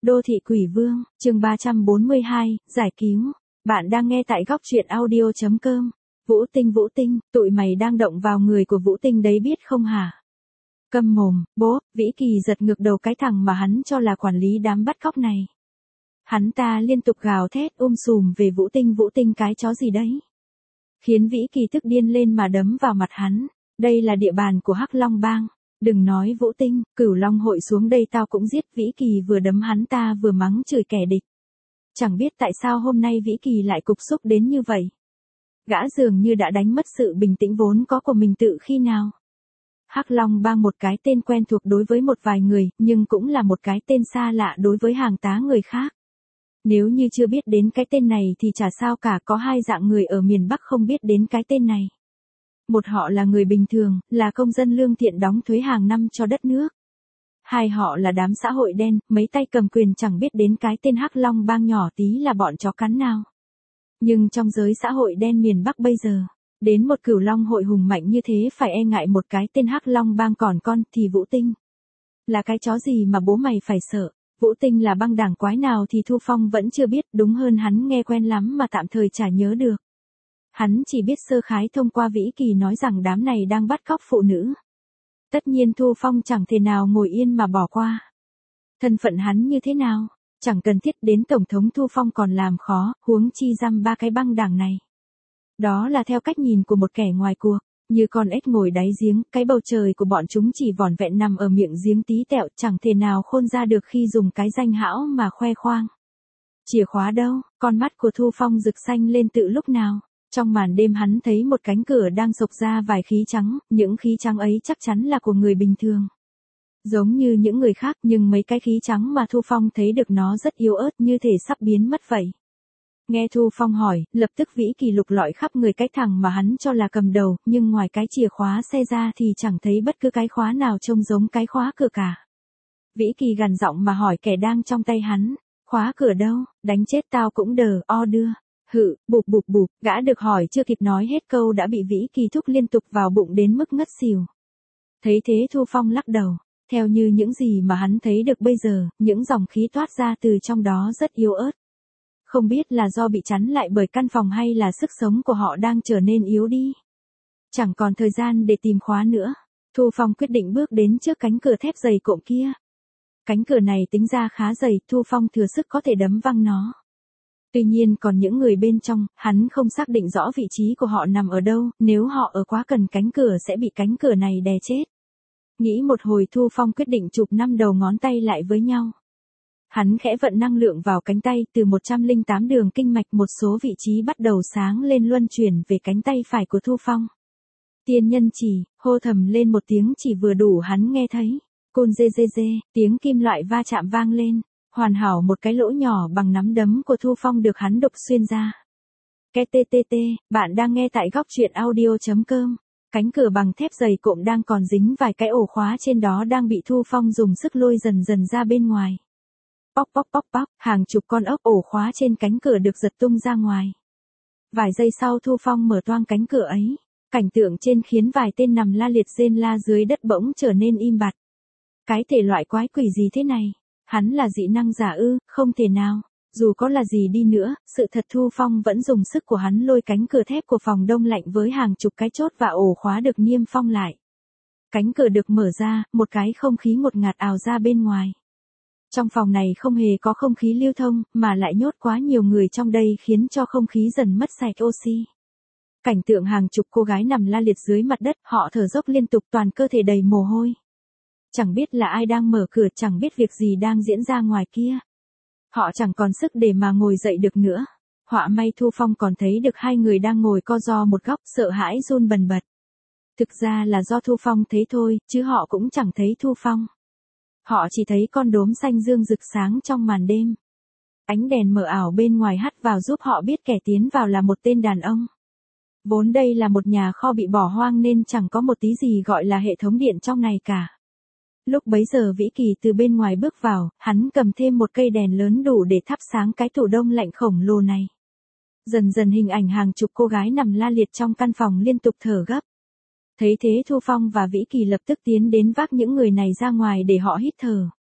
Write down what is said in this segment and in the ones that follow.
Đô thị quỷ vương, chương 342, giải cứu. Bạn đang nghe tại góc truyện audio.com. Vũ Tinh, tụi mày đang động vào người của Vũ Tinh đấy biết không hả? Câm mồm, bố, Vĩ Kỳ giật ngược đầu cái thằng mà hắn cho là quản lý đám bắt cóc này. Hắn ta liên tục gào thét sùm về Vũ Tinh cái chó gì đấy. Khiến Vĩ Kỳ tức điên lên mà đấm vào mặt hắn. Đây là địa bàn của Hắc Long Bang. Đừng nói Vũ Tinh, Cửu Long hội xuống đây tao cũng giết. Vĩ Kỳ vừa đấm hắn ta vừa mắng chửi kẻ địch. Chẳng biết tại sao hôm nay Vĩ Kỳ lại cục xúc đến như vậy. Gã dường như đã đánh mất sự bình tĩnh vốn có của mình tự khi nào. Hắc Long Bang một cái tên quen thuộc đối với một vài người, nhưng cũng là một cái tên xa lạ đối với hàng tá người khác. Nếu như chưa biết đến cái tên này thì chả sao cả, có hai dạng người ở miền Bắc không biết đến cái tên này. Một họ là người bình thường, là công dân lương thiện đóng thuế hàng năm cho đất nước. Hai họ là đám xã hội đen, mấy tay cầm quyền chẳng biết đến cái tên Hắc Long Bang nhỏ tí là bọn chó cắn nào. Nhưng trong giới xã hội đen miền Bắc bây giờ, đến một Cửu Long hội hùng mạnh như thế phải e ngại một cái tên Hắc Long Bang còn con thì Vũ Tinh. Là cái chó gì mà bố mày phải sợ? Vũ Tinh là băng đảng quái nào thì Thu Phong vẫn chưa biết, đúng hơn hắn nghe quen lắm mà tạm thời chả nhớ được. Hắn chỉ biết sơ khái thông qua Vĩ Kỳ nói rằng đám này đang bắt cóc phụ nữ. Tất nhiên Thu Phong chẳng thể nào ngồi yên mà bỏ qua. Thân phận hắn như thế nào? Chẳng cần thiết đến Tổng thống Thu Phong còn làm khó, huống chi giam ba cái băng đảng này. Đó là theo cách nhìn của một kẻ ngoài cuộc, như con ếch ngồi đáy giếng, cái bầu trời của bọn chúng chỉ vỏn vẹn nằm ở miệng giếng tí tẹo, chẳng thể nào khôn ra được khi dùng cái danh hão mà khoe khoang. Chìa khóa đâu? Con mắt của Thu Phong rực xanh lên tự lúc nào? Trong màn đêm hắn thấy một cánh cửa đang xộc ra vài khí trắng, những khí trắng ấy chắc chắn là của người bình thường. Giống như những người khác, nhưng mấy cái khí trắng mà Thu Phong thấy được nó rất yếu ớt, như thể sắp biến mất vậy. Nghe Thu Phong hỏi, lập tức Vĩ Kỳ lục lọi khắp người cái thằng mà hắn cho là cầm đầu, nhưng ngoài cái chìa khóa xe ra thì chẳng thấy bất cứ cái khóa nào trông giống cái khóa cửa cả. Vĩ Kỳ gằn giọng mà hỏi kẻ đang trong tay hắn, khóa cửa đâu? Đánh chết tao cũng đờ, o đưa. Bụp, gã được hỏi chưa kịp nói hết câu đã bị Vĩ Kỳ thúc liên tục vào bụng đến mức ngất xỉu. Thấy thế Thu Phong lắc đầu, theo như những gì mà hắn thấy được bây giờ, những dòng khí toát ra từ trong đó rất yếu ớt. Không biết là do bị chắn lại bởi căn phòng hay là sức sống của họ đang trở nên yếu đi. Chẳng còn thời gian để tìm khóa nữa, Thu Phong quyết định bước đến trước cánh cửa thép dày cộm kia. Cánh cửa này tính ra khá dày, Thu Phong thừa sức có thể đấm văng nó. Tuy nhiên còn những người bên trong, hắn không xác định rõ vị trí của họ nằm ở đâu, nếu họ ở quá gần cánh cửa sẽ bị cánh cửa này đè chết. Nghĩ một hồi Thu Phong quyết định chụp 5 đầu ngón tay lại với nhau. Hắn khẽ vận năng lượng vào cánh tay, từ 108 đường kinh mạch một số vị trí bắt đầu sáng lên luân chuyển về cánh tay phải của Thu Phong. Tiên nhân chỉ, hô thầm lên một tiếng chỉ vừa đủ hắn nghe thấy. Côn dê, tiếng kim loại va chạm vang lên. Hoàn hảo một cái lỗ nhỏ bằng nắm đấm của Thu Phong được hắn đục xuyên ra. Cái TTT, bạn đang nghe tại góc truyện audio.com. Cánh cửa bằng thép dày cộm đang còn dính vài cái ổ khóa trên đó đang bị Thu Phong dùng sức lôi dần dần ra bên ngoài. Bóc, hàng chục con ốc ổ khóa trên cánh cửa được giật tung ra ngoài. Vài giây sau Thu Phong mở toang cánh cửa ấy. Cảnh tượng trên khiến vài tên nằm la liệt rên la dưới đất bỗng trở nên im bặt. Cái thể loại quái quỷ gì thế này? Hắn là dị năng giả ư? Không thể nào. Dù có là gì đi nữa, sự thật Thu Phong vẫn dùng sức của hắn lôi cánh cửa thép của phòng đông lạnh với hàng chục cái chốt và ổ khóa được niêm phong lại. Cánh cửa được mở ra, một cái không khí ngột ngạt ào ra bên ngoài. Trong phòng này không hề có không khí lưu thông, mà lại nhốt quá nhiều người trong đây khiến cho không khí dần mất sạch oxy. Cảnh tượng hàng chục cô gái nằm la liệt dưới mặt đất, họ thở dốc liên tục, toàn cơ thể đầy mồ hôi. Chẳng biết là ai đang mở cửa, chẳng biết việc gì đang diễn ra ngoài kia. Họ chẳng còn sức để mà ngồi dậy được nữa. Họa may Thu Phong còn thấy được hai người đang ngồi co ro một góc, sợ hãi run bần bật. Thực ra là do Thu Phong thấy thôi, chứ họ cũng chẳng thấy Thu Phong. Họ chỉ thấy con đốm xanh dương rực sáng trong màn đêm. Ánh đèn mờ ảo bên ngoài hắt vào giúp họ biết kẻ tiến vào là một tên đàn ông. Vốn đây là một nhà kho bị bỏ hoang nên chẳng có một tí gì gọi là hệ thống điện trong này cả. Lúc bấy giờ Vĩ Kỳ từ bên ngoài bước vào, hắn cầm thêm một cây đèn lớn đủ để thắp sáng cái tủ đông lạnh khổng lồ này. Dần dần hình ảnh hàng chục cô gái nằm la liệt trong căn phòng liên tục thở gấp. Thấy thế Thu Phong và Vĩ Kỳ lập tức tiến đến vác những người này ra ngoài để họ hít thở.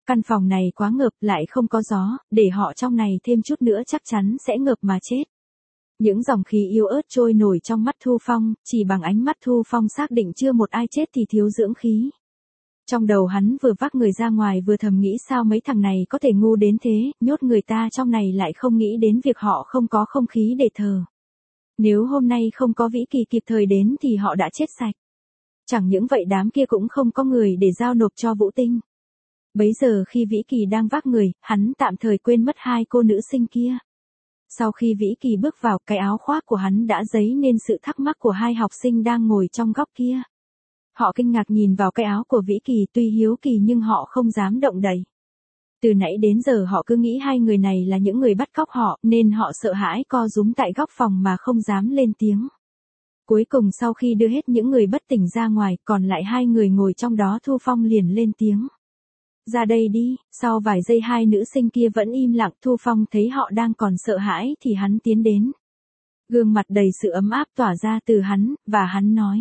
Căn phòng này quá ngợp lại không có gió, để họ trong này thêm chút nữa chắc chắn sẽ ngợp mà chết. Những dòng khí yếu ớt trôi nổi trong mắt Thu Phong, chỉ bằng ánh mắt Thu Phong xác định chưa một ai chết thì thiếu dưỡng khí. Trong đầu hắn vừa vác người ra ngoài vừa thầm nghĩ sao mấy thằng này có thể ngu đến thế, nhốt người ta trong này lại không nghĩ đến việc họ không có không khí để thở. Nếu hôm nay không có Vĩ Kỳ kịp thời đến thì họ đã chết sạch. Chẳng những vậy đám kia cũng không có người để giao nộp cho Vũ Tinh. Bấy giờ khi Vĩ Kỳ đang vác người, hắn tạm thời quên mất hai cô nữ sinh kia. Sau khi Vĩ Kỳ bước vào, cái áo khoác của hắn đã dấy nên sự thắc mắc của hai học sinh đang ngồi trong góc kia. Họ kinh ngạc nhìn vào cái áo của Vĩ Kỳ, tuy hiếu kỳ nhưng họ không dám động đậy. Từ nãy đến giờ họ cứ nghĩ hai người này là những người bắt cóc họ, nên họ sợ hãi co rúm tại góc phòng mà không dám lên tiếng. Cuối cùng sau khi đưa hết những người bất tỉnh ra ngoài, còn lại hai người ngồi trong đó, Thu Phong liền lên tiếng. Ra đây đi. Sau vài giây hai nữ sinh kia vẫn im lặng, Thu Phong thấy họ đang còn sợ hãi thì hắn tiến đến. Gương mặt đầy sự ấm áp tỏa ra từ hắn, và hắn nói.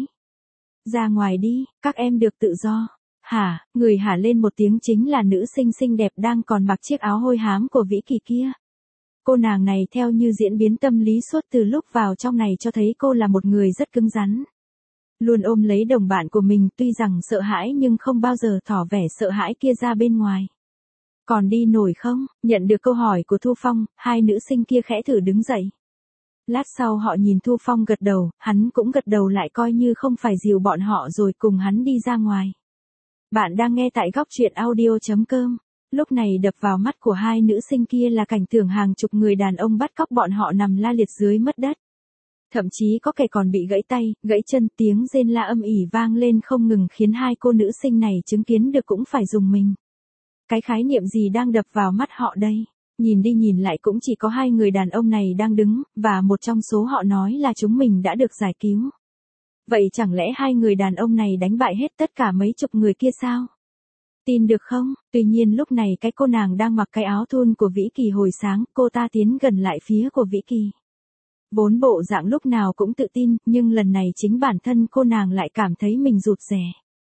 Ra ngoài đi, các em được tự do. Hả, người hả lên một tiếng chính là nữ sinh xinh đẹp đang còn mặc chiếc áo hôi hám của Vĩ Kỳ kia. Cô nàng này theo như diễn biến tâm lý suốt từ lúc vào trong này cho thấy cô là một người rất cứng rắn. Luôn ôm lấy đồng bạn của mình, tuy rằng sợ hãi nhưng không bao giờ tỏ vẻ sợ hãi kia ra bên ngoài. Còn đi nổi không? Nhận được câu hỏi của Thu Phong, hai nữ sinh kia khẽ thử đứng dậy. Lát sau họ nhìn Thu Phong gật đầu, hắn cũng gật đầu lại coi như không phải dìu bọn họ rồi cùng hắn đi ra ngoài. Bạn đang nghe tại góc truyện audio.com. Lúc này đập vào mắt của hai nữ sinh kia là cảnh tượng hàng chục người đàn ông bắt cóc bọn họ nằm la liệt dưới mất đất. Thậm chí có kẻ còn bị gãy tay, gãy chân, tiếng rên la âm ỉ vang lên không ngừng khiến hai cô nữ sinh này chứng kiến được cũng phải rùng mình. Cái khái niệm gì đang đập vào mắt họ đây? Nhìn đi nhìn lại cũng chỉ có hai người đàn ông này đang đứng, và một trong số họ nói là chúng mình đã được giải cứu. Vậy chẳng lẽ hai người đàn ông này đánh bại hết tất cả mấy chục người kia sao? Tin được không? Tuy nhiên lúc này cái cô nàng đang mặc cái áo thun của Vĩ Kỳ hồi sáng, cô ta tiến gần lại phía của Vĩ Kỳ. Vốn bộ dạng lúc nào cũng tự tin, nhưng lần này chính bản thân cô nàng lại cảm thấy mình rụt rè.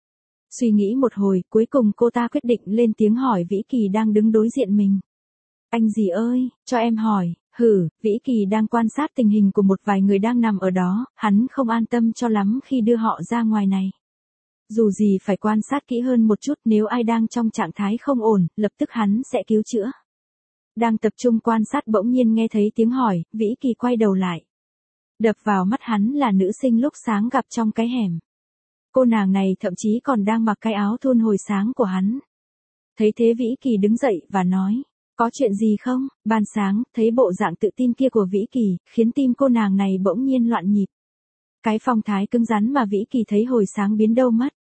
Suy nghĩ một hồi, cuối cùng cô ta quyết định lên tiếng hỏi Vĩ Kỳ đang đứng đối diện mình. Anh gì ơi, cho em hỏi. Vĩ Kỳ đang quan sát tình hình của một vài người đang nằm ở đó, hắn không an tâm cho lắm khi đưa họ ra ngoài này. Dù gì phải quan sát kỹ hơn một chút, nếu ai đang trong trạng thái không ổn, lập tức hắn sẽ cứu chữa. Đang tập trung quan sát bỗng nhiên nghe thấy tiếng hỏi, Vĩ Kỳ quay đầu lại. Đập vào mắt hắn là nữ sinh lúc sáng gặp trong cái hẻm. Cô nàng này thậm chí còn đang mặc cái áo thun hồi sáng của hắn. Thấy thế Vĩ Kỳ đứng dậy và nói, có chuyện gì không? Ban sáng, thấy bộ dạng tự tin kia của Vĩ Kỳ, khiến tim cô nàng này bỗng nhiên loạn nhịp. Cái phong thái cứng rắn mà Vĩ Kỳ thấy hồi sáng biến đâu mất.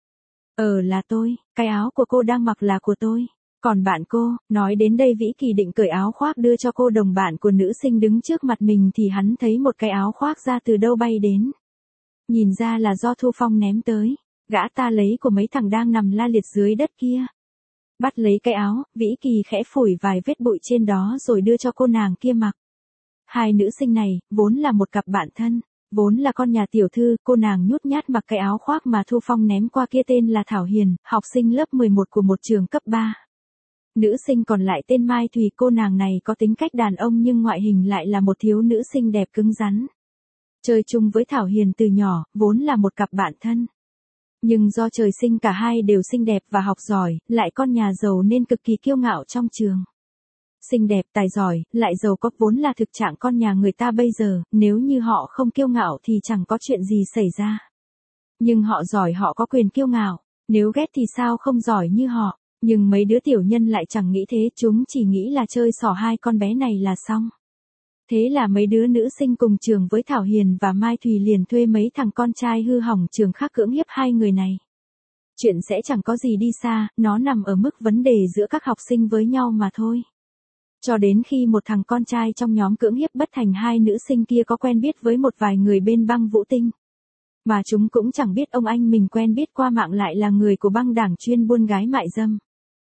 Là tôi, cái áo của cô đang mặc là của tôi. Còn bạn cô, nói đến đây Vĩ Kỳ định cởi áo khoác đưa cho cô đồng bạn của nữ sinh đứng trước mặt mình thì hắn thấy một cái áo khoác ra từ đâu bay đến. Nhìn ra là do Thu Phong ném tới, gã ta lấy của mấy thằng đang nằm la liệt dưới đất kia. Bắt lấy cái áo, Vĩ Kỳ khẽ phủi vài vết bụi trên đó rồi đưa cho cô nàng kia mặc. Hai nữ sinh này, vốn là một cặp bạn thân, vốn là con nhà tiểu thư, cô nàng nhút nhát mặc cái áo khoác mà Thu Phong ném qua kia tên là Thảo Hiền, học sinh lớp 11 của một trường cấp 3. Nữ sinh còn lại tên Mai Thùy, cô nàng này có tính cách đàn ông nhưng ngoại hình lại là một thiếu nữ xinh đẹp cứng rắn. Chơi chung với Thảo Hiền từ nhỏ, vốn là một cặp bạn thân. Nhưng do trời sinh cả hai đều xinh đẹp và học giỏi, lại con nhà giàu nên cực kỳ kiêu ngạo trong trường. Xinh đẹp, tài giỏi, lại giàu có vốn là thực trạng con nhà người ta bây giờ, nếu như họ không kiêu ngạo thì chẳng có chuyện gì xảy ra. Nhưng họ giỏi, họ có quyền kiêu ngạo, nếu ghét thì sao không giỏi như họ. Nhưng mấy đứa tiểu nhân lại chẳng nghĩ thế, chúng chỉ nghĩ là chơi xỏ hai con bé này là xong. Thế là mấy đứa nữ sinh cùng trường với Thảo Hiền và Mai Thùy liền thuê mấy thằng con trai hư hỏng trường khác cưỡng hiếp hai người này. Chuyện sẽ chẳng có gì đi xa, nó nằm ở mức vấn đề giữa các học sinh với nhau mà thôi. Cho đến khi một thằng con trai trong nhóm cưỡng hiếp bất thành hai nữ sinh kia có quen biết với một vài người bên băng Vũ Tinh. Mà chúng cũng chẳng biết ông anh mình quen biết qua mạng lại là người của băng đảng chuyên buôn gái mại dâm.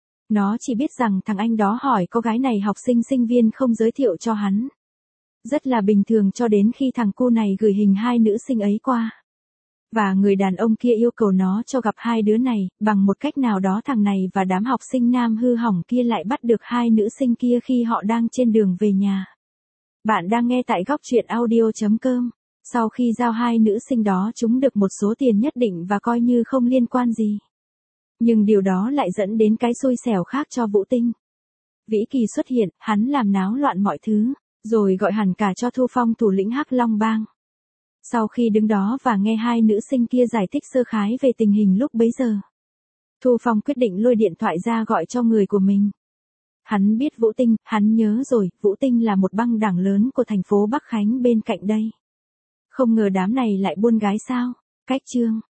Nó chỉ biết rằng thằng anh đó hỏi cô gái này học sinh sinh viên không giới thiệu cho hắn. Rất là bình thường cho đến khi thằng cu này gửi hình hai nữ sinh ấy qua. Và người đàn ông kia yêu cầu nó cho gặp hai đứa này, bằng một cách nào đó thằng này và đám học sinh nam hư hỏng kia lại bắt được hai nữ sinh kia khi họ đang trên đường về nhà. Bạn đang nghe tại góc truyện audio.com. Sau khi giao hai nữ sinh đó chúng được một số tiền nhất định và coi như không liên quan gì. Nhưng điều đó lại dẫn đến cái xui xẻo khác cho Vũ Tinh. Vĩ Kỳ xuất hiện, hắn làm náo loạn mọi thứ, rồi gọi hẳn cả cho Thu Phong thủ lĩnh Hắc Long Bang. Sau khi đứng đó và nghe hai nữ sinh kia giải thích sơ khái về tình hình lúc bấy giờ, Thu Phong quyết định lôi điện thoại ra gọi cho người của mình. Hắn biết Vũ Tinh, hắn nhớ rồi, Vũ Tinh là một băng đảng lớn của thành phố Bắc Khánh bên cạnh đây. Không ngờ đám này lại buôn gái sao? Cách chương